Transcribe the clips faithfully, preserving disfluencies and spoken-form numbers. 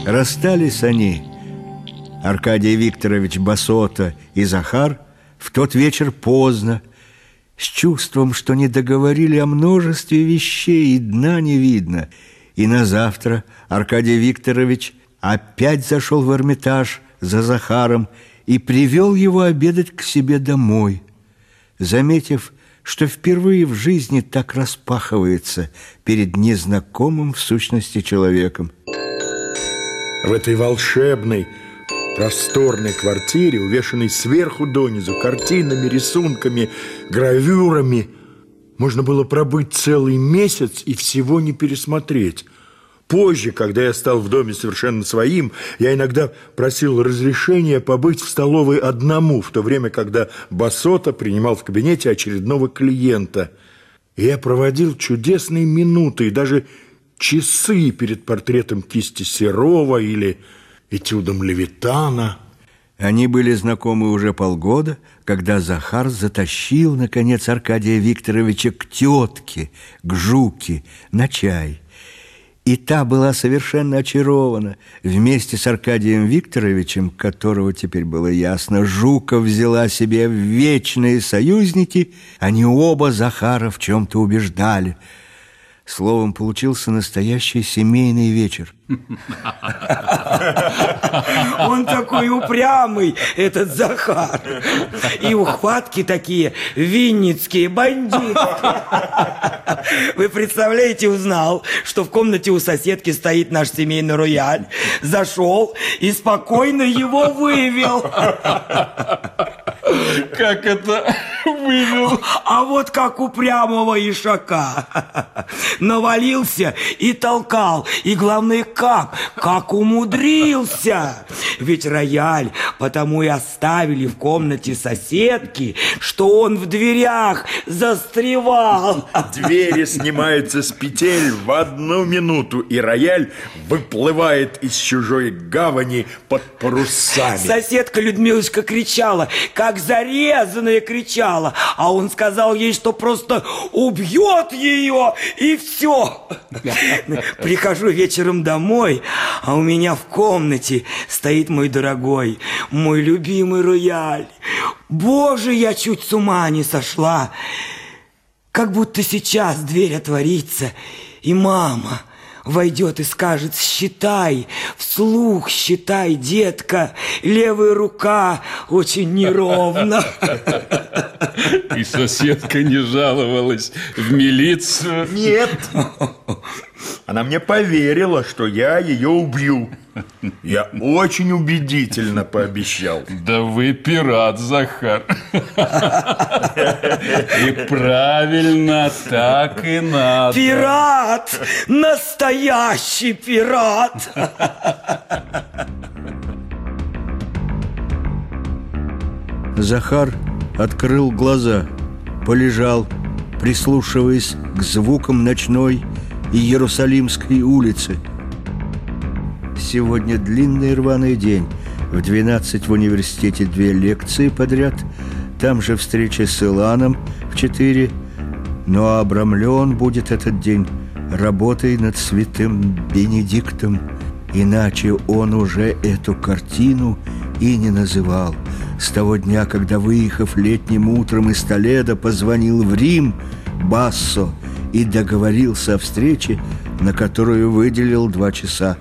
Расстались они, Аркадий Викторович Басота и Захар, в тот вечер поздно, с чувством, что не договорили о множестве вещей, и дна не видно. И на завтра Аркадий Викторович опять зашел в Эрмитаж за Захаром и привел его обедать к себе домой, заметив, что впервые в жизни так распахивается перед незнакомым в сущности человеком. В этой волшебной, просторной квартире, увешанной сверху донизу картинами, рисунками, гравюрами, можно было пробыть целый месяц и всего не пересмотреть. Позже, когда я стал в доме совершенно своим, я иногда просил разрешения побыть в столовой одному, в то время, когда Басота принимал в кабинете очередного клиента. И я проводил чудесные минуты и даже часы перед портретом кисти Серова или этюдом Левитана. Они были знакомы уже полгода, когда Захар затащил, наконец, Аркадия Викторовича к тетке, к Жуке, на чай. И та была совершенно очарована. Вместе с Аркадием Викторовичем, которого теперь было ясно, Жука взяла себе в вечные союзники, они оба Захара в чем-то убеждали. Словом, получился настоящий семейный вечер. Он такой упрямый, этот Захар. И ухватки такие винницкие, бандиты. Вы представляете, узнал, что в комнате у соседки стоит наш семейный рояль. Зашел и спокойно его вывел. Как это вывел? А вот как упрямого ишака. Навалился и толкал. И главное, как? Как умудрился. Ведь рояль потому и оставили в комнате соседки, что он в дверях застревал. Двери снимаются с петель в одну минуту, и рояль выплывает из чужой гавани под парусами. Соседка Людмилочка кричала, как зарезанная кричала, а он сказал ей, что просто убьет ее, и все. Прихожу вечером домой, а у меня в комнате стоит мой дорогой, мой любимый рояль. Боже, я чуть с ума не сошла. Как будто сейчас дверь отворится, и мама войдет и скажет: считай, вслух считай, детка, левая рука очень неровна. И соседка не жаловалась в милицию? Нет. Она мне поверила, что я ее убью. Я очень убедительно пообещал. Да вы пират, Захар. И правильно, так и надо. Пират! Настоящий пират! Захар открыл глаза, полежал, прислушиваясь к звукам ночной и Иерусалимской улицы. Сегодня длинный рваный день. В двенадцать в университете две лекции подряд, там же встреча с Иланом в четыре. Но обрамлен будет этот день работой над святым Бенедиктом. Иначе он уже эту картину и не называл. С того дня, когда, выехав летним утром из Толедо, позвонил в Рим Бассо и договорился о встрече, на которую выделил два часа.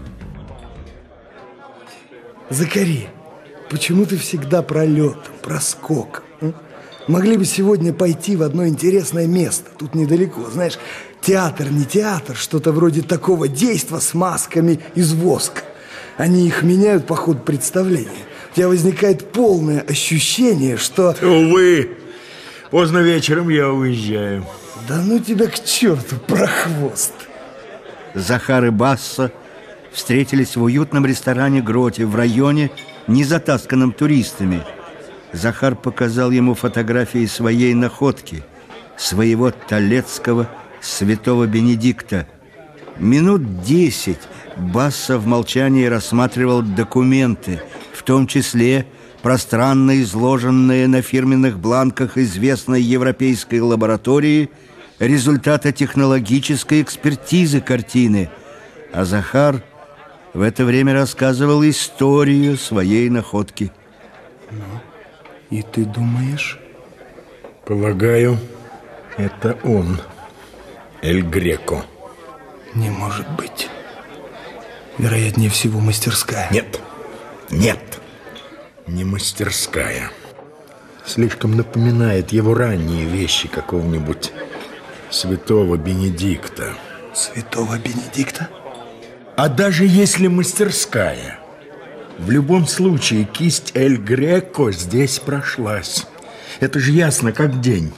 Закари, почему ты всегда пролетом, проскоком? А? Могли бы сегодня пойти в одно интересное место, тут недалеко, знаешь, театр не театр, что-то вроде такого действа с масками из воска. Они их меняют по ходу представления. У тебя возникает полное ощущение, что... Увы, поздно вечером я уезжаю. Да ну тебя к черту, прохвост. Захар и Бассо встретились в уютном ресторане «Гроте» в районе, не затасканном туристами. Захар показал ему фотографии своей находки, своего толедского святого Бенедикта. Минут десять Бассо в молчании рассматривал документы, в том числе пространно изложенные на фирменных бланках известной европейской лаборатории результаты технологической экспертизы картины. А Захар в это время рассказывал историю своей находки. Ну, и ты думаешь? Полагаю, это он, Эль Греко. Не может быть. Вероятнее всего, мастерская. Нет, нет, не мастерская. Слишком напоминает его ранние вещи какого-нибудь святого Бенедикта. Святого Бенедикта? А даже если мастерская, в любом случае кисть Эль Греко здесь прошлась. Это же ясно, как день.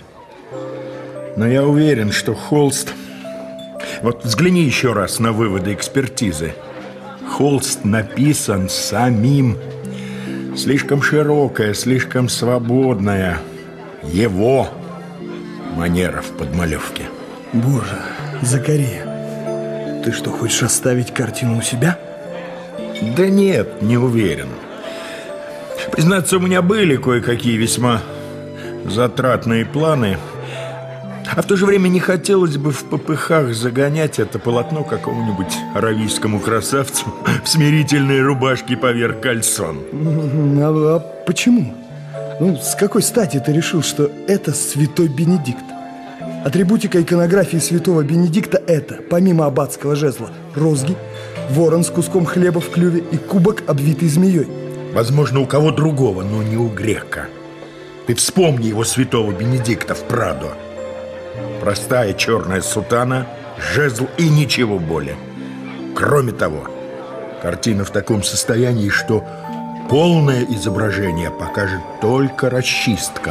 Но я уверен, что холст... Вот взгляни еще раз на выводы экспертизы. Холст написан самим. Слишком широкая, слишком свободная. Его манера в подмалевке. Боже, Закария, ты что, хочешь оставить картину у себя? Да нет, не уверен. Признаться, у меня были кое-какие весьма затратные планы. А в то же время не хотелось бы в попыхах загонять это полотно какому-нибудь аравийскому красавцу в смирительной рубашке поверх кальсон. А, а почему? Ну, с какой стати ты решил, что это святой Бенедикт? Атрибутика иконографии святого Бенедикта это, помимо аббатского жезла, розги, ворон с куском хлеба в клюве и кубок, обвитый змеей. Возможно, у кого другого, но не у грека. Ты вспомни его святого Бенедикта в Прадо. Простая черная сутана, жезл и ничего более. Кроме того, картина в таком состоянии, что полное изображение покажет только расчистка.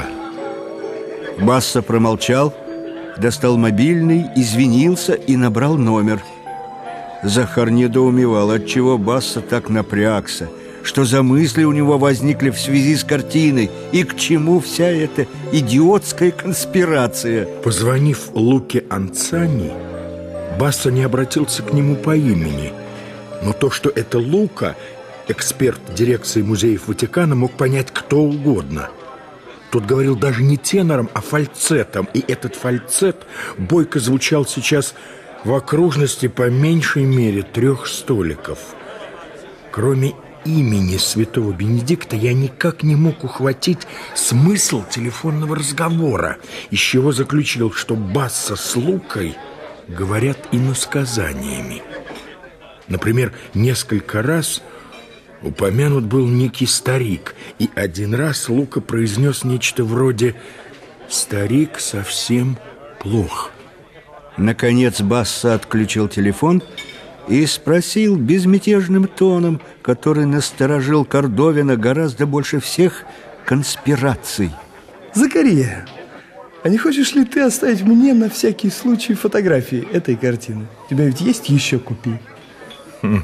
Басса промолчал, достал мобильный, извинился и набрал номер. Захар недоумевал, отчего Басса так напрягся, что за мысли у него возникли в связи с картиной и к чему вся эта идиотская конспирация. Позвонив Луке Анцани, Басса не обратился к нему по имени. Но то, что это Лука, эксперт дирекции музеев Ватикана, мог понять кто угодно. Тот говорил даже не тенором, а фальцетом. И этот фальцет бойко звучал сейчас в окружности по меньшей мере трех столиков. Кроме имени святого Бенедикта я никак не мог ухватить смысл телефонного разговора, из чего заключил, что Басса с Лукой говорят иносказаниями. Например, несколько раз упомянут был некий старик, и один раз Лука произнес нечто вроде «Старик совсем плох». Наконец Басса отключил телефон и спросил безмятежным тоном, который насторожил Кордовина гораздо больше всех конспираций. Закария, а не хочешь ли ты оставить мне на всякий случай фотографии этой картины? У тебя ведь есть еще копии? Хм.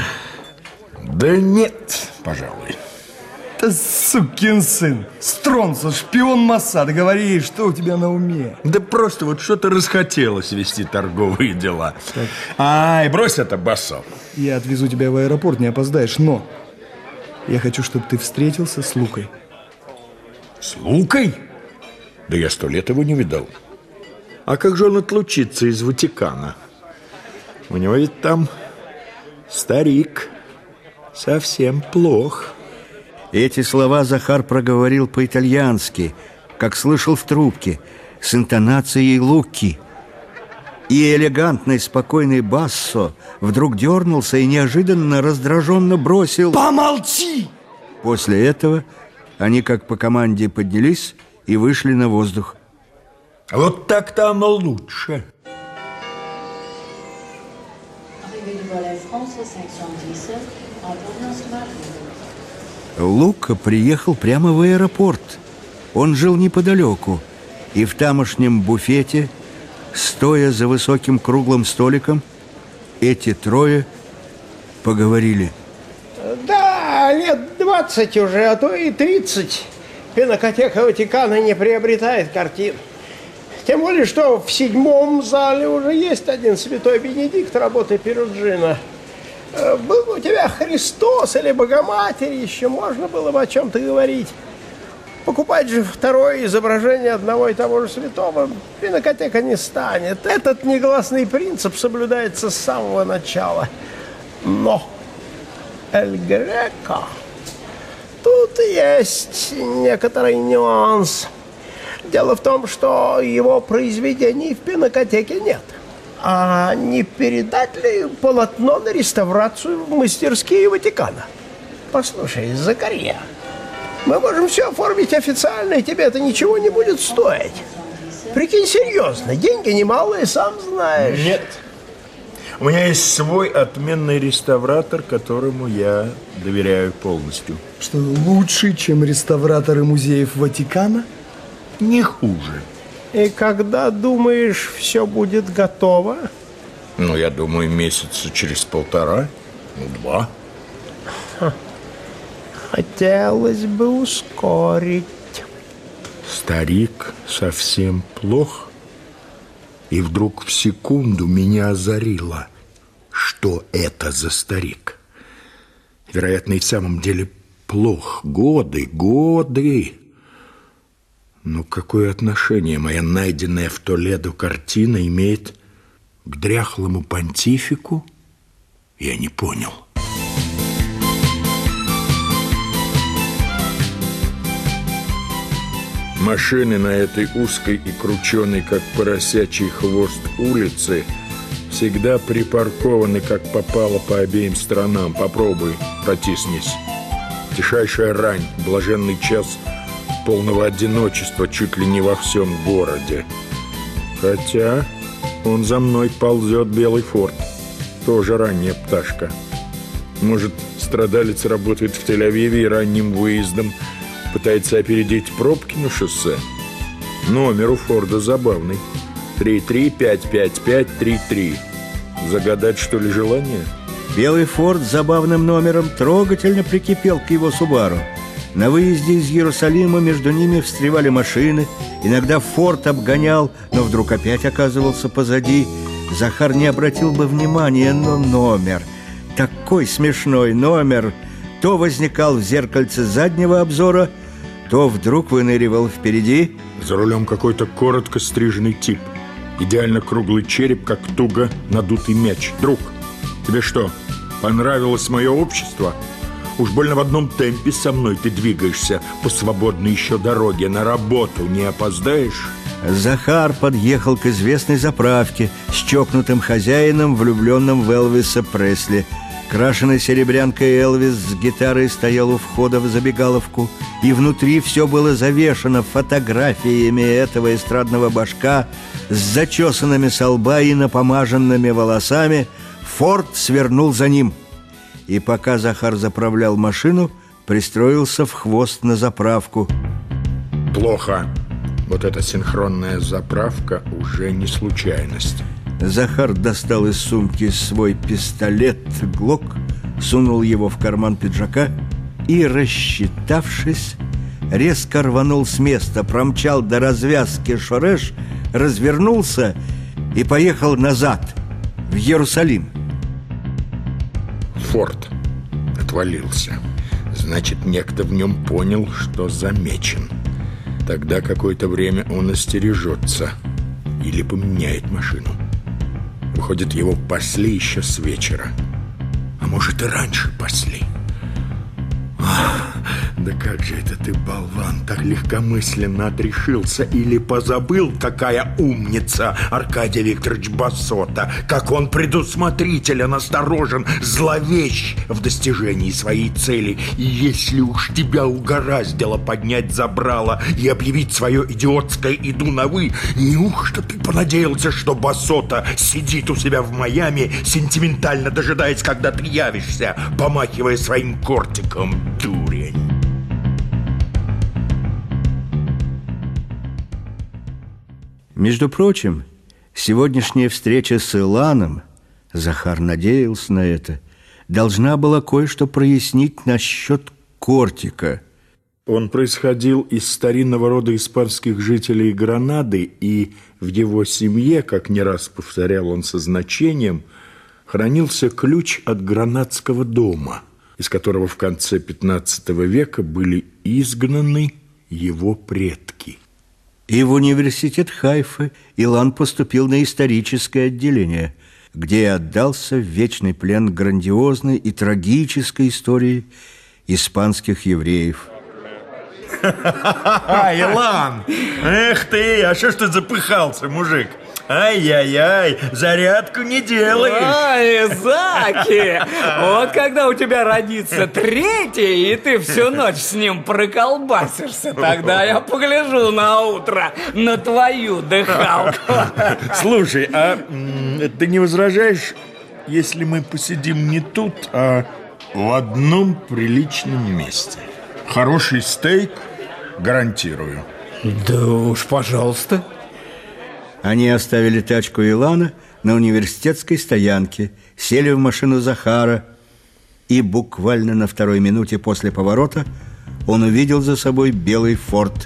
Да нет, пожалуй. Да сукин сын, Стронцо, шпион Моссада, говори, что у тебя на уме? Да просто вот что-то расхотелось вести торговые дела. Так. Ай, брось это, Бассо. Я отвезу тебя в аэропорт, не опоздаешь, но я хочу, чтобы ты встретился с Лукой. С Лукой? Да я сто лет его не видал. А как же он отлучится из Ватикана? У него ведь там старик совсем плох. Эти слова Захар проговорил по-итальянски, как слышал в трубке, с интонацией Луки. И элегантный, спокойный Бассо вдруг дернулся и неожиданно раздраженно бросил: «Помолчи!» После этого они, как по команде, поднялись и вышли на воздух. Вот так-то оно лучше. Лука приехал прямо в аэропорт. Он жил неподалеку, и в тамошнем буфете, стоя за высоким круглым столиком, эти трое поговорили. Да, лет двадцать уже, а то и тридцать. Пинакотека Ватикана не приобретает картин. Тем более, что в седьмом зале уже есть один святой Бенедикт работы Перуджино. Был бы у тебя Христос или Богоматерь, еще можно было бы о чем-то говорить. Покупать же второе изображение одного и того же святого пинакотека не станет. Этот негласный принцип соблюдается с самого начала. Но Эль Греко. Тут есть некоторый нюанс. Дело в том, что его произведений в пинакотеке нет. А не передать ли полотно на реставрацию в мастерские Ватикана? Послушай, Закарья, мы можем все оформить официально, и тебе это ничего не будет стоить. Прикинь, серьезно, деньги немалые, сам знаешь. Нет. У меня есть свой отменный реставратор, которому я доверяю полностью. Что, лучше, чем реставраторы музеев Ватикана? Не хуже. И когда, думаешь, все будет готово? Ну, я думаю, месяца через полтора, ну, два. Ха. Хотелось бы ускорить. Старик совсем плох. И вдруг в секунду меня озарило, что это за старик. Вероятно, и в самом деле плох. Годы, годы. Но какое отношение моя найденная в Толедо картина имеет к дряхлому понтифику? Я не понял. Машины на этой узкой и крученой, как поросячий хвост, улице всегда припаркованы, как попало, по обеим сторонам. Попробуй, протиснись. Тишайшая рань, блаженный час полного одиночества чуть ли не во всем городе. Хотя он за мной ползет белый форт. Тоже ранняя пташка. Может, страдалец работает в Тель-Авиве и ранним выездом пытается опередить пробки на шоссе. Номер у Форда забавный. три три пять пять пять три три. Загадать, что ли, желание? Белый Форд с забавным номером трогательно прикипел к его Субару. На выезде из Иерусалима между ними встревали машины. Иногда Форд обгонял, но вдруг опять оказывался позади. Захар не обратил бы внимания, но номер, такой смешной номер, то возникал в зеркальце заднего обзора, то вдруг выныривал впереди. За рулем какой-то коротко стриженный тип. Идеально круглый череп, как туго надутый мяч. Друг, тебе что, понравилось мое общество? Уж больно в одном темпе со мной ты двигаешься по свободной еще дороге. На работу не опоздаешь? Захар подъехал к известной заправке с чокнутым хозяином, влюбленным в Элвиса Пресли. Крашеный серебрянкой Элвис с гитарой стоял у входа в забегаловку, и внутри все было завешано фотографиями этого эстрадного башка с зачесанными со лба и напомаженными волосами. Форд свернул за ним. И пока Захар заправлял машину, пристроился в хвост на заправку. Плохо. Вот эта синхронная заправка уже не случайность. Захар достал из сумки свой пистолет «Глок», сунул его в карман пиджака и, рассчитавшись, резко рванул с места, промчал до развязки Шореш, развернулся и поехал назад, в Иерусалим. Форд отвалился. Значит, некто в нем понял, что замечен. Тогда какое-то время он остережется или поменяет машину. Выходит, его пасли еще с вечера. А может, и раньше пасли. Ах, да как же это ты, болван, так легкомысленно отрешился или позабыл, какая умница Аркадий Викторович Басота, как он предусмотрителен, осторожен, зловещ в достижении своей цели. И если уж тебя угораздило поднять забрало и объявить свое идиотское «иду на вы», неужто ты понадеялся, что Басота сидит у себя в Майами, сентиментально дожидаясь, когда ты явишься, помахивая своим кортиком? Дурень. Между прочим, сегодняшняя встреча с Иланом, Захар надеялся на это, должна была кое-что прояснить насчет кортика. Он происходил из старинного рода испанских жителей Гранады, и в его семье, как не раз повторял он со значением, хранился ключ от гранадского дома, из которого в конце пятнадцатого века были изгнаны его предки. И в университет Хайфы Илан поступил на историческое отделение. где и отдался в вечный плен грандиозной и трагической истории испанских евреев. Илан! Эх ты, а что ж ты запыхался, мужик? Ай-яй-яй, зарядку не делаешь. Ай, Заки, вот когда у тебя родится третий, и ты всю ночь с ним проколбасишься, тогда я погляжу на утро на твою дыхалку. Слушай, а ты не возражаешь, если мы посидим не тут, а в одном приличном месте? Хороший стейк, гарантирую. Да уж, пожалуйста. Они оставили тачку Илана на университетской стоянке, сели в машину Захара, и буквально на второй минуте после поворота он увидел за собой белый форт.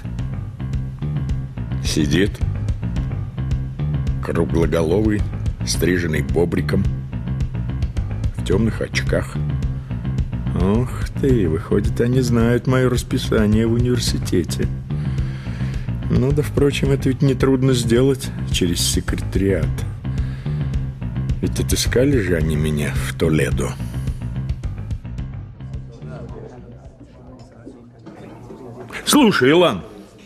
Сидит, круглоголовый, стриженный бобриком, в темных очках. Ух ты, выходит, они знают мое расписание в университете. Ну да, впрочем, это ведь нетрудно сделать через секретариат. Ведь отыскали же они меня в Толедо. Слушай, Илан,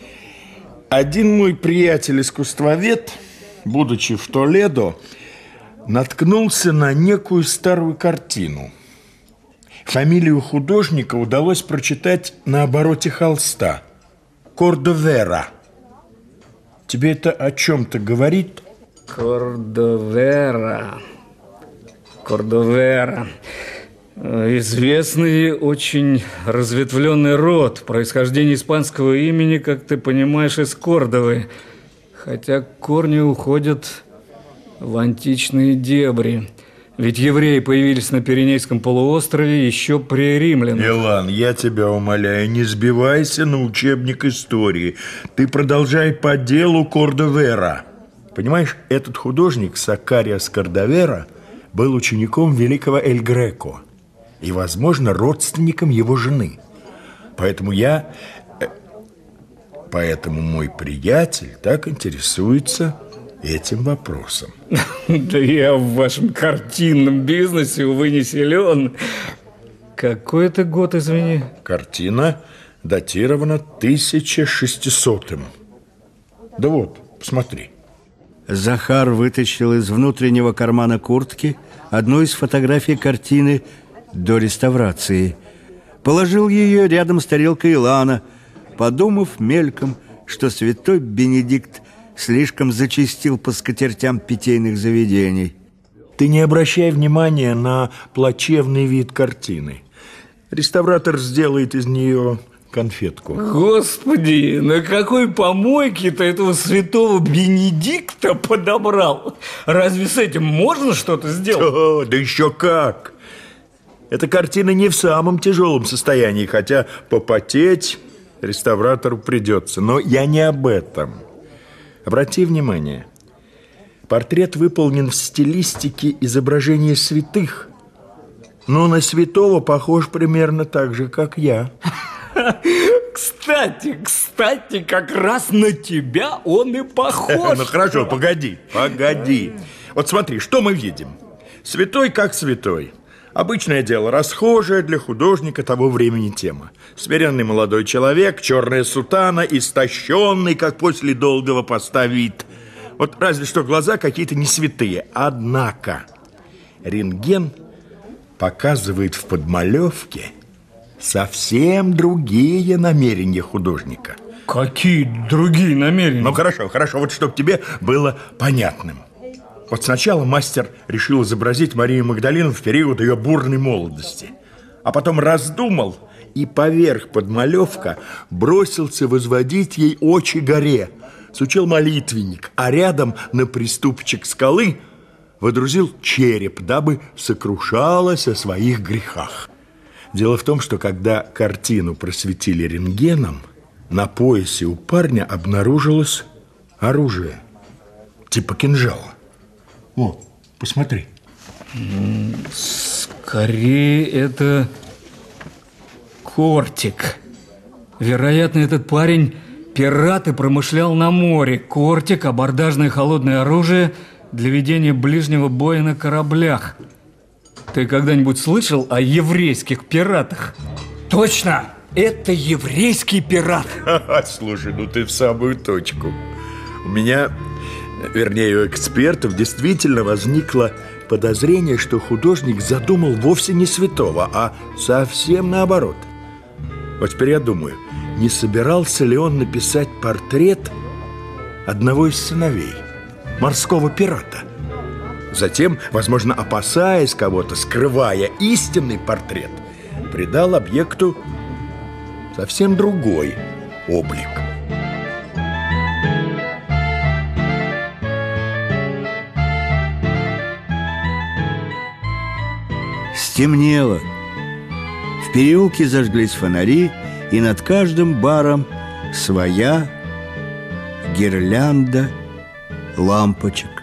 один мой приятель-искусствовед, будучи в Толедо, наткнулся на некую старую картину. Фамилию художника удалось прочитать на обороте холста. Кордовера. Тебе это о чем-то говорит? Кордовера. Кордовера. Известный, очень разветвленный род. Происхождение испанского имени, как ты понимаешь, из Кордовы. Хотя корни уходят в античные дебри. Ведь евреи появились на Пиренейском полуострове еще при римлянах. Илан, я тебя умоляю, не сбивайся на учебник истории. Ты продолжай по делу Кордовера. Понимаешь, этот художник Сакариас Кордовера был учеником великого Эль Греко и, возможно, родственником его жены. Поэтому я... Поэтому мой приятель так интересуется этим вопросом. Да я в вашем картинном бизнесе, увы, не силен. Какой это год, извини? Картина датирована тысяча шестисотым. Да вот, посмотри. Захар вытащил из внутреннего кармана куртки одну из фотографий картины до реставрации. Положил ее рядом с тарелкой Илана, подумав мельком, что святой Бенедикт слишком зачастил по скатертям питейных заведений. Ты не обращай внимания на плачевный вид картины. Реставратор сделает из нее конфетку. Господи, на какой помойке ты этого святого Бенедикта подобрал? Разве с этим можно что-то сделать? О, да еще как! Эта картина не в самом тяжелом состоянии, хотя попотеть реставратору придется. Но я не об этом. Обрати внимание, портрет выполнен в стилистике изображения святых, но на святого похож примерно так же, как я. Кстати, кстати, как раз на тебя он и похож. Ну хорошо, погоди, погоди. Вот смотри, что мы видим? Святой как святой. Обычное дело, расхожая для художника того времени тема. Смиренный молодой человек, черная сутана, истощенный, как после долгого поста вид. Вот разве что глаза какие-то не святые. Однако рентген показывает в подмалевке совсем другие намерения художника. Какие другие намерения? Ну хорошо, хорошо, вот чтобы тебе было понятным. Вот сначала мастер решил изобразить Марию Магдалину в период ее бурной молодости, а потом раздумал и поверх подмалевка бросился возводить ей очи горе, сучил молитвенник, а рядом на приступчик скалы водрузил череп, дабы сокрушалась о своих грехах. Дело в том, что когда картину просветили рентгеном, на поясе у парня обнаружилось оружие, типа кинжала. О, посмотри. Скорее, это кортик. Вероятно, этот парень пират и промышлял на море. Кортик, абордажное холодное оружие, для ведения ближнего боя на кораблях. Ты когда-нибудь слышал о еврейских пиратах? Точно! Это еврейский пират. Слушай, ну ты в самую точку. У меня, вернее, у экспертов действительно возникло подозрение, что художник задумал вовсе не святого, а совсем наоборот. Вот теперь я думаю, не собирался ли он написать портрет одного из сыновей, морского пирата? Затем, возможно, опасаясь кого-то, скрывая истинный портрет, придал объекту совсем другой облик. Стемнело. В переулке зажглись фонари, и над каждым баром своя гирлянда лампочек.